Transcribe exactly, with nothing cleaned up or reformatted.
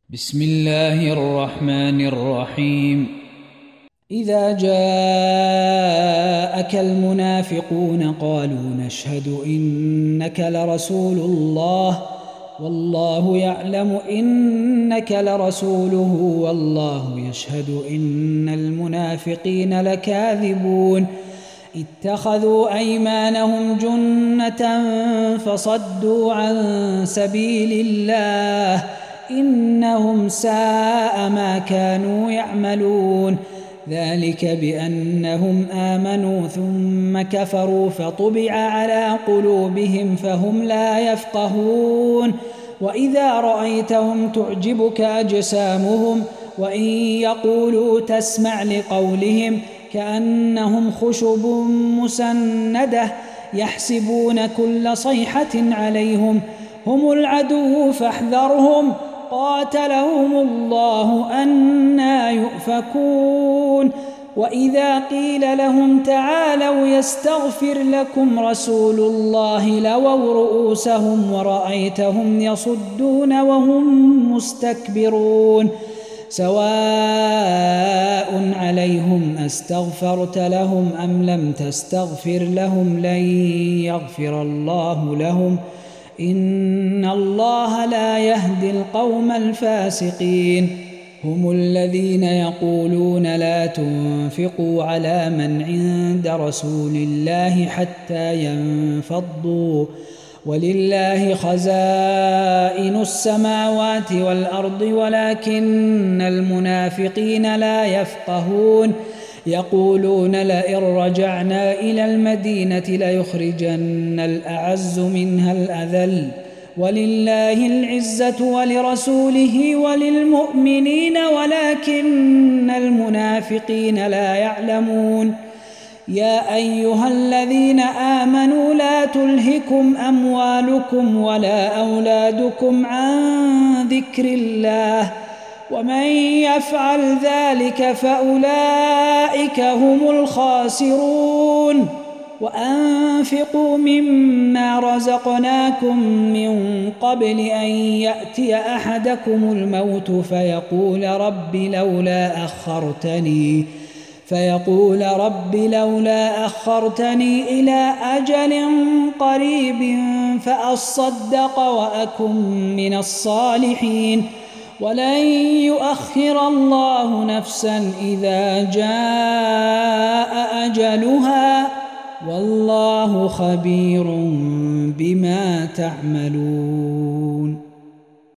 بسم الله الرحمن الرحيم. إذا جاءك المنافقون قالوا نشهد إنك لرسول الله والله يعلم إنك لرسوله والله يشهد إن المنافقين لكاذبون. اتخذوا أيمانهم جنة فصدوا عن سبيل الله إنهم ساء ما كانوا يعملون. ذلك بأنهم آمنوا ثم كفروا فطبع على قلوبهم فهم لا يفقهون. وإذا رأيتهم تعجبك أجسامهم وإن يقولوا تسمع لقولهم كأنهم خشب مسندة يحسبون كل صيحة عليهم هم العدو فاحذرهم قاتلهم الله أنى يؤفكون. وإذا قيل لهم تعالوا يستغفر لكم رسول الله لووا رؤوسهم ورأيتهم يصدون وهم مستكبرون. سواء عليهم أستغفرت لهم أم لم تستغفر لهم لن يغفر الله لهم إن الله لا يهدي القوم الفاسقين. هم الذين يقولون لا تنفقوا على من عند رسول الله حتى ينفضوا ولله خزائن السماوات والأرض ولكن المنافقين لا يفقهون. يقولون لئن رجعنا إلى المدينة ليخرجن الأعز منها الأذل ولله العزة ولرسوله وللمؤمنين ولكن المنافقين لا يعلمون. يا أيها الذين آمنوا لا تلهكم أموالكم ولا أولادكم عن ذكر الله ومن يفعل ذلك فأولئك هم الخاسرون. وأنفقوا مما رزقناكم من قبل أن يأتي أحدكم الموت فيقول رب لولا أخرتني فيقول رب لولا أخرتني إلى أجل قريب فأصدق وأكن من الصالحين ولن يؤخر الله نفسا إذا جاء أجلها والله خبير بما تعملون.